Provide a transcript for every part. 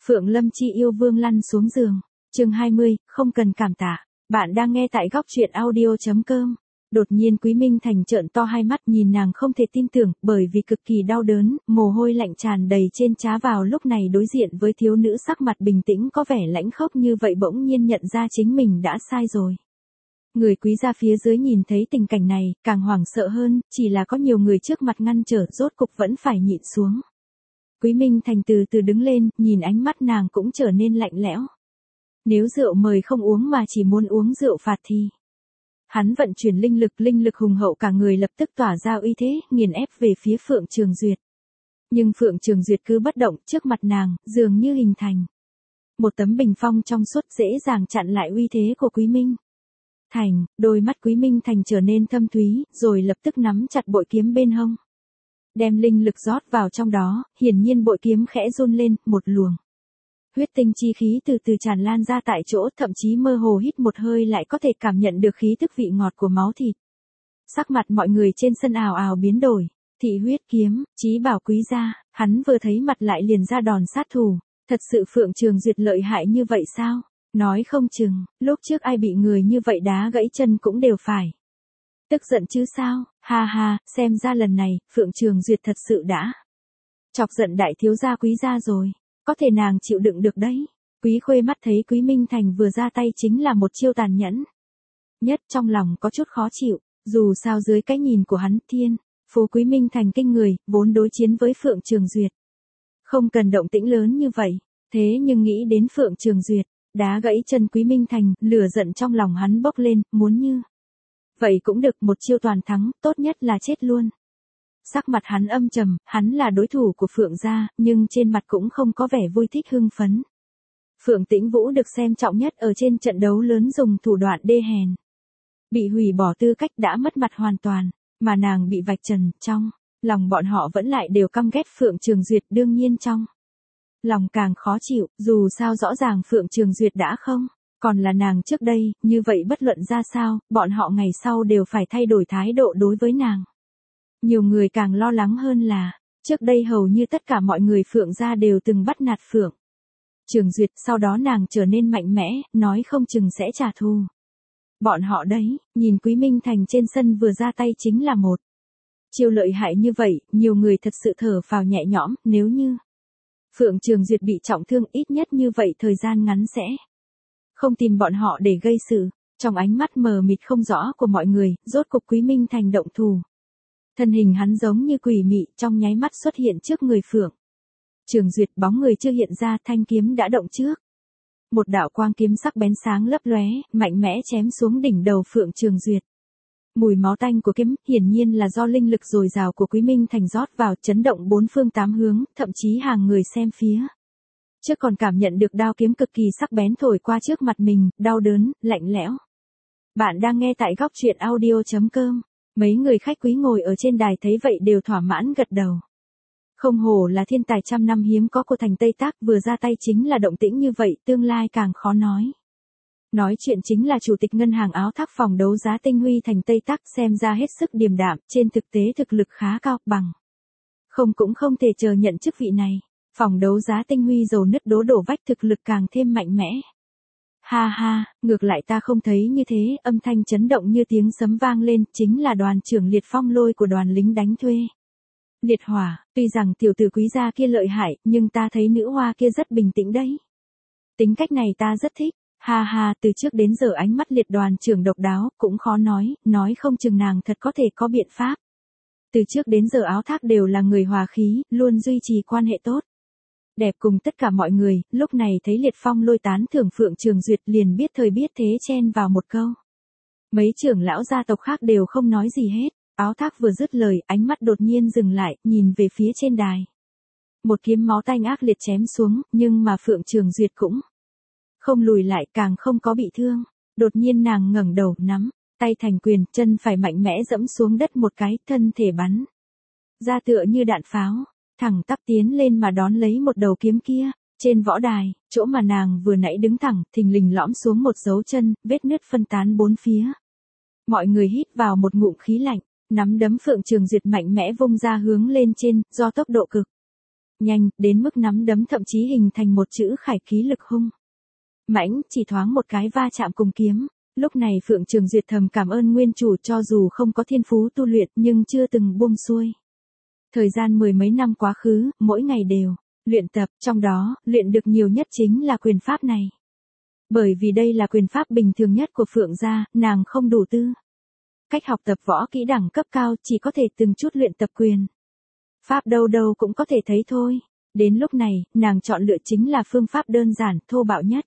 Phượng Lâm Chi yêu vương lăn xuống giường. Chương 20, không cần cảm tạ. Bạn đang nghe tại góc truyện audio.com. Đột nhiên Quý Minh Thành trợn to hai mắt nhìn nàng không thể tin tưởng, bởi vì cực kỳ đau đớn, mồ hôi lạnh tràn đầy trên trán vào lúc này đối diện với thiếu nữ sắc mặt bình tĩnh có vẻ lãnh khốc như vậy bỗng nhiên nhận ra chính mình đã sai rồi. Người quý gia phía dưới nhìn thấy tình cảnh này, càng hoảng sợ hơn, chỉ là có nhiều người trước mặt ngăn trở, rốt cục vẫn phải nhịn xuống. Quý Minh Thành từ từ đứng lên, nhìn ánh mắt nàng cũng trở nên lạnh lẽo. Nếu rượu mời không uống mà chỉ muốn uống rượu phạt thì... Hắn vận chuyển linh lực hùng hậu cả người lập tức tỏa ra uy thế, nghiền ép về phía Phượng Trường Duyệt. Nhưng Phượng Trường Duyệt cứ bất động, trước mặt nàng, dường như hình thành một tấm bình phong trong suốt dễ dàng chặn lại uy thế của Quý Minh Thành. Đôi mắt Quý Minh Thành trở nên thâm thúy, rồi lập tức nắm chặt bội kiếm bên hông. Đem linh lực rót vào trong đó, hiển nhiên bội kiếm khẽ run lên, một luồng huyết tinh chi khí từ từ tràn lan ra tại chỗ, thậm chí mơ hồ hít một hơi lại có thể cảm nhận được khí tức vị ngọt của máu thịt. Sắc mặt mọi người trên sân ào ào biến đổi. Thị huyết kiếm, chí bảo quý gia, hắn vừa thấy mặt lại liền ra đòn sát thủ. Thật sự Phượng Trường Duyệt lợi hại như vậy sao? Nói không chừng, lúc trước ai bị người như vậy đá gãy chân cũng đều phải tức giận chứ sao? Ha ha, xem ra lần này, Phượng Trường Duyệt thật sự đã chọc giận đại thiếu gia quý gia rồi. Có thể nàng chịu đựng được đấy. Quý Khuê mắt thấy Quý Minh Thành vừa ra tay chính là một chiêu tàn nhẫn nhất, trong lòng có chút khó chịu. Dù sao dưới cái nhìn của hắn, thiên phú Quý Minh Thành kinh người, vốn đối chiến với Phượng Trường Duyệt không cần động tĩnh lớn như vậy. Thế nhưng nghĩ đến Phượng Trường Duyệt đá gãy chân Quý Minh Thành, lửa giận trong lòng hắn bốc lên, muốn như vậy cũng được, một chiêu toàn thắng, tốt nhất là chết luôn. Sắc mặt hắn âm trầm, hắn là đối thủ của Phượng gia, nhưng trên mặt cũng không có vẻ vui thích hưng phấn. Phượng Tĩnh Vũ được xem trọng nhất ở trên trận đấu lớn dùng thủ đoạn đê hèn. Bị hủy bỏ tư cách đã mất mặt hoàn toàn, mà nàng bị vạch trần, trong lòng bọn họ vẫn lại đều căm ghét Phượng Trường Duyệt, đương nhiên trong lòng càng khó chịu, dù sao rõ ràng Phượng Trường Duyệt đã không còn là nàng trước đây, như vậy bất luận ra sao, bọn họ ngày sau đều phải thay đổi thái độ đối với nàng. Nhiều người càng lo lắng hơn là, trước đây hầu như tất cả mọi người Phượng gia đều từng bắt nạt Phượng Trường Duyệt, sau đó nàng trở nên mạnh mẽ, nói không chừng sẽ trả thù bọn họ đấy. Nhìn Quý Minh Thành trên sân vừa ra tay chính là một chiêu lợi hại như vậy, nhiều người thật sự thở phào nhẹ nhõm. Nếu như Phượng Trường Duyệt bị trọng thương, ít nhất như vậy thời gian ngắn sẽ không tìm bọn họ để gây sự. Trong ánh mắt mờ mịt không rõ của mọi người, rốt cục Quý Minh Thành động thủ. Thân hình hắn giống như quỷ mị, trong nháy mắt xuất hiện trước người Phượng Trường Duyệt, bóng người chưa hiện ra, thanh kiếm đã động trước. Một đạo quang kiếm sắc bén sáng lấp lóe, mạnh mẽ chém xuống đỉnh đầu Phượng Trường Duyệt. Mùi máu tanh của kiếm, hiển nhiên là do linh lực dồi dào của Quý Minh Thành rót vào, chấn động bốn phương tám hướng, thậm chí hàng người xem phía trước còn cảm nhận được đao kiếm cực kỳ sắc bén thổi qua trước mặt mình, đau đớn, lạnh lẽo. Bạn đang nghe tại góc truyện audio.com. Mấy người khách quý ngồi ở trên đài thấy vậy đều thỏa mãn gật đầu. Không hổ là thiên tài trăm năm hiếm có của thành Tây Tác, vừa ra tay chính là động tĩnh như vậy, tương lai càng khó nói. Nói chuyện chính là chủ tịch ngân hàng áo thác phòng đấu giá Tinh Huy thành Tây Tác, xem ra hết sức điềm đạm, trên thực tế thực lực khá cao, bằng không cũng không thể chờ nhận chức vị này. Phòng đấu giá Tinh Huy dầu nứt đổ vách, thực lực càng thêm mạnh mẽ. Ha ha, ngược lại ta không thấy như thế. Âm thanh chấn động như tiếng sấm vang lên, chính là đoàn trưởng Liệt Phong Lôi của đoàn lính đánh thuê Liệt Hỏa. Tuy rằng tiểu tử quý gia kia lợi hại, nhưng ta thấy nữ hoa kia rất bình tĩnh đấy. Tính cách này ta rất thích. Ha ha, từ trước đến giờ ánh mắt Liệt đoàn trưởng độc đáo, cũng khó nói không chừng nàng thật có thể có biện pháp. Từ trước đến giờ áo thác đều là người hòa khí, luôn duy trì quan hệ tốt đẹp cùng tất cả mọi người. Lúc này thấy Liệt Phong Lôi tán thưởng Phượng Trường Duyệt, liền biết thời biết thế chen vào một câu. Mấy trưởng lão gia tộc khác đều không nói gì hết. Áo thác vừa dứt lời, ánh mắt đột nhiên dừng lại, nhìn về phía trên đài. Một kiếm máu tanh ác liệt chém xuống, nhưng mà Phượng Trường Duyệt cũng không lùi lại, càng không có bị thương. Đột nhiên nàng ngẩng đầu, nắm tay thành quyền, chân phải mạnh mẽ dẫm xuống đất một cái, thân thể bắn ra tựa như đạn pháo, thẳng tắp tiến lên mà đón lấy một đầu kiếm kia. Trên võ đài, chỗ mà nàng vừa nãy đứng thẳng, thình lình lõm xuống một dấu chân, vết nứt phân tán bốn phía. Mọi người hít vào một ngụm khí lạnh, nắm đấm Phượng Trường Duyệt mạnh mẽ vung ra hướng lên trên, do tốc độ cực nhanh, đến mức nắm đấm thậm chí hình thành một chữ khải khí lực hung. Mãnh, chỉ thoáng một cái va chạm cùng kiếm. Lúc này Phượng Trường Duyệt thầm cảm ơn nguyên chủ cho dù không có thiên phú tu luyện nhưng chưa từng buông xuôi. Thời gian mười mấy năm quá khứ, mỗi ngày đều luyện tập, trong đó, luyện được nhiều nhất chính là quyền pháp này. Bởi vì đây là quyền pháp bình thường nhất của Phượng gia, nàng không đủ tư cách học tập võ kỹ đẳng cấp cao, chỉ có thể từng chút luyện tập quyền pháp đâu đâu cũng có thể thấy thôi. Đến lúc này, nàng chọn lựa chính là phương pháp đơn giản, thô bạo nhất.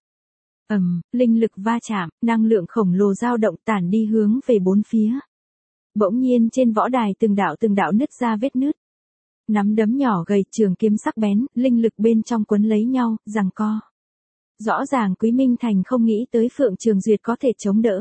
Linh lực va chạm, năng lượng khổng lồ dao động tản đi hướng về bốn phía. Bỗng nhiên trên võ đài từng đạo nứt ra vết nứt. Nắm đấm nhỏ gầy, trường kiếm sắc bén, linh lực bên trong quấn lấy nhau, giằng co. Rõ ràng Quý Minh Thành không nghĩ tới Phượng Trường Duyệt có thể chống đỡ.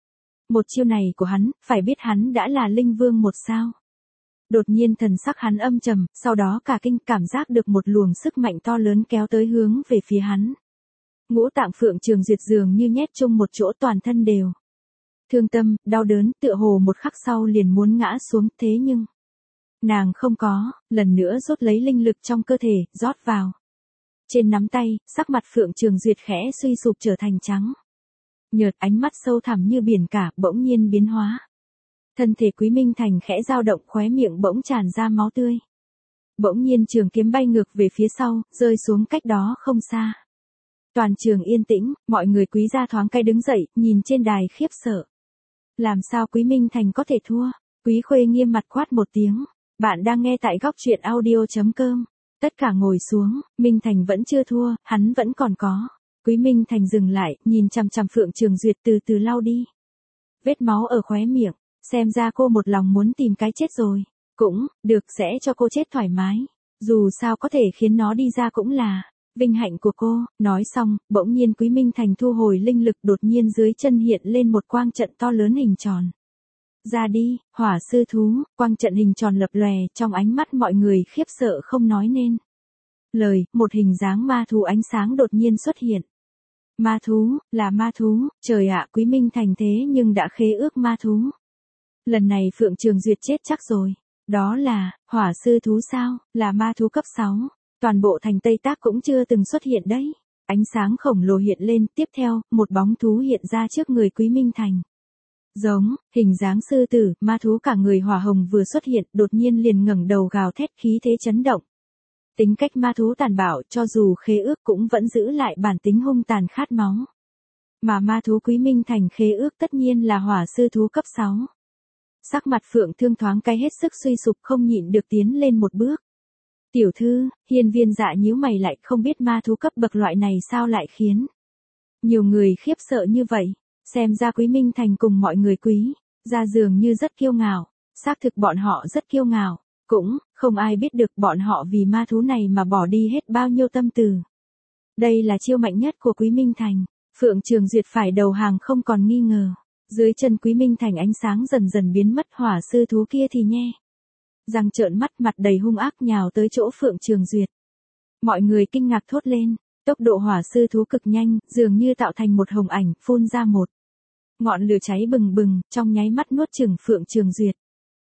Một chiêu này của hắn, phải biết hắn đã là linh vương một sao. Đột nhiên thần sắc hắn âm trầm, sau đó cả kinh cảm giác được một luồng sức mạnh to lớn kéo tới hướng về phía hắn. Ngũ tạng Phượng Trường Duyệt dường như nhét chung một chỗ, toàn thân đều thương tâm, đau đớn, tựa hồ một khắc sau liền muốn ngã xuống, thế nhưng nàng không có, lần nữa rút lấy linh lực trong cơ thể, rót vào. Trên nắm tay, sắc mặt Phượng Trường Duyệt khẽ suy sụp trở thành trắng nhợt, ánh mắt sâu thẳm như biển cả, bỗng nhiên biến hóa. Thân thể Quý Minh Thành khẽ dao động, khóe miệng bỗng tràn ra máu tươi. Bỗng nhiên trường kiếm bay ngược về phía sau, rơi xuống cách đó không xa. Toàn trường yên tĩnh, mọi người Quý gia thoáng cái đứng dậy, nhìn trên đài khiếp sợ. Làm sao Quý Minh Thành có thể thua? Quý Khuê nghiêm mặt quát một tiếng. Bạn đang nghe tại góc truyện audio.com. Tất cả ngồi xuống, Minh Thành vẫn chưa thua, hắn vẫn còn có. Quý Minh Thành dừng lại, nhìn chằm chằm Phượng Trường Duyệt từ từ lau đi vết máu ở khóe miệng, xem ra cô một lòng muốn tìm cái chết rồi. Cũng, được, sẽ cho cô chết thoải mái. Dù sao có thể khiến nó đi ra cũng là vinh hạnh của cô. Nói xong, bỗng nhiên Quý Minh Thành thu hồi linh lực, đột nhiên dưới chân hiện lên một quang trận to lớn hình tròn. Ra đi, hỏa sư thú, quang trận hình tròn lập lòe, trong ánh mắt mọi người khiếp sợ không nói nên lời, một hình dáng ma thú ánh sáng đột nhiên xuất hiện. Ma thú, là ma thú, trời ạ, Quý Minh Thành thế nhưng đã khế ước ma thú. Lần này Phượng Trường Duyệt chết chắc rồi. Đó là, hỏa sư thú sao, là ma thú cấp 6. Toàn bộ thành Tây Tác cũng chưa từng xuất hiện đấy. Ánh sáng khổng lồ hiện lên, tiếp theo, một bóng thú hiện ra trước người Quý Minh Thành. Giống, hình dáng sư tử, ma thú cả người hỏa hồng vừa xuất hiện, đột nhiên liền ngẩng đầu gào thét, khí thế chấn động. Tính cách ma thú tàn bạo, cho dù khế ước cũng vẫn giữ lại bản tính hung tàn khát máu. Mà ma thú Quý Minh Thành khế ước tất nhiên là hỏa sư thú cấp 6. Sắc mặt Phượng Thương thoáng cái hết sức suy sụp, không nhịn được tiến lên một bước. Tiểu thư, Hiên Viên Dạ nhíu mày lại, không biết ma thú cấp bậc loại này sao lại khiến nhiều người khiếp sợ như vậy. Xem ra Quý Minh Thành cùng mọi người Quý gia dường như rất kiêu ngạo. Xác thực bọn họ rất kiêu ngạo. Cũng, không ai biết được bọn họ vì ma thú này mà bỏ đi hết bao nhiêu tâm tư. Đây là chiêu mạnh nhất của Quý Minh Thành. Phượng Trường Duyệt phải đầu hàng không còn nghi ngờ. Dưới chân Quý Minh Thành ánh sáng dần dần biến mất, hỏa sư thú kia thì nhe răng trợn mắt, mặt đầy hung ác nhào tới chỗ Phượng Trường Duyệt. Mọi người kinh ngạc thốt lên, tốc độ hỏa sư thú cực nhanh, dường như tạo thành một hồng ảnh, phun ra một ngọn lửa cháy bừng bừng, trong nháy mắt nuốt chửng Phượng Trường Duyệt.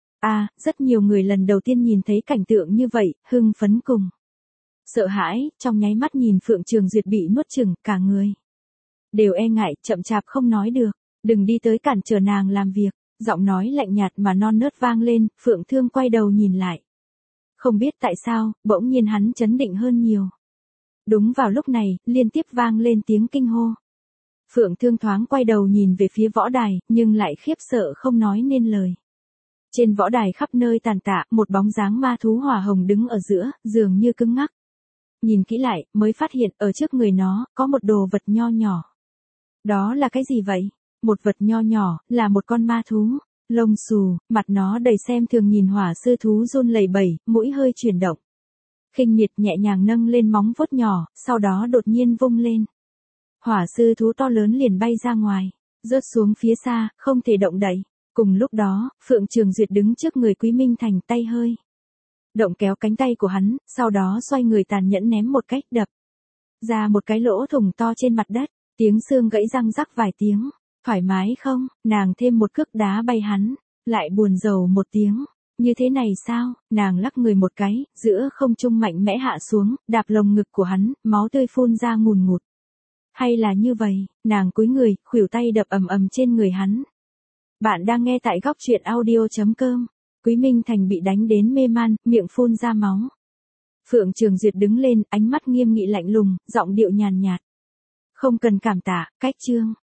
Rất nhiều người lần đầu tiên nhìn thấy cảnh tượng như vậy, hưng phấn cùng sợ hãi, trong nháy mắt nhìn Phượng Trường Duyệt bị nuốt chửng, cả người đều e ngại, chậm chạp không nói được. Đừng đi tới cản trở nàng làm việc. Giọng nói lạnh nhạt mà non nớt vang lên, Phượng Thương quay đầu nhìn lại. Không biết tại sao, bỗng nhiên hắn chấn định hơn nhiều. Đúng vào lúc này, liên tiếp vang lên tiếng kinh hô. Phượng Thương thoáng quay đầu nhìn về phía võ đài, nhưng lại khiếp sợ không nói nên lời. Trên võ đài khắp nơi tàn tạ, một bóng dáng ma thú hỏa hồng đứng ở giữa, dường như cứng ngắc. Nhìn kỹ lại, mới phát hiện ở trước người nó, có một đồ vật nho nhỏ. Đó là cái gì vậy? Một vật nho nhỏ, là một con ma thú, lông xù, mặt nó đầy xem thường nhìn hỏa sư thú run lẩy bẩy, mũi hơi chuyển động. Khinh miệt nhẹ nhàng nâng lên móng vuốt nhỏ, sau đó đột nhiên vung lên. Hỏa sư thú to lớn liền bay ra ngoài, rớt xuống phía xa, không thể động đậy. Cùng lúc đó, Phượng Trường Duyệt đứng trước người Quý Minh Thành, tay hơi động kéo cánh tay của hắn, sau đó xoay người tàn nhẫn ném một cách đập ra một cái lỗ thủng to trên mặt đất, tiếng xương gãy răng rắc vài tiếng. Thoải mái không? Nàng thêm một cước đá bay hắn, lại buồn rầu một tiếng, Như thế này sao? Nàng lắc người một cái, giữa không trung mạnh mẽ hạ xuống, đạp lồng ngực của hắn, máu tươi phun ra ngùn ngụt. Hay là như vậy, nàng cúi người, khuỷu tay đập ầm ầm trên người hắn. Bạn đang nghe tại góc truyện audio.com. Quý Minh Thành bị đánh đến mê man, miệng phun ra máu. Phượng Trường Duyệt đứng lên, ánh mắt nghiêm nghị lạnh lùng, giọng điệu nhàn nhạt. Không cần cảm tạ, cách trương.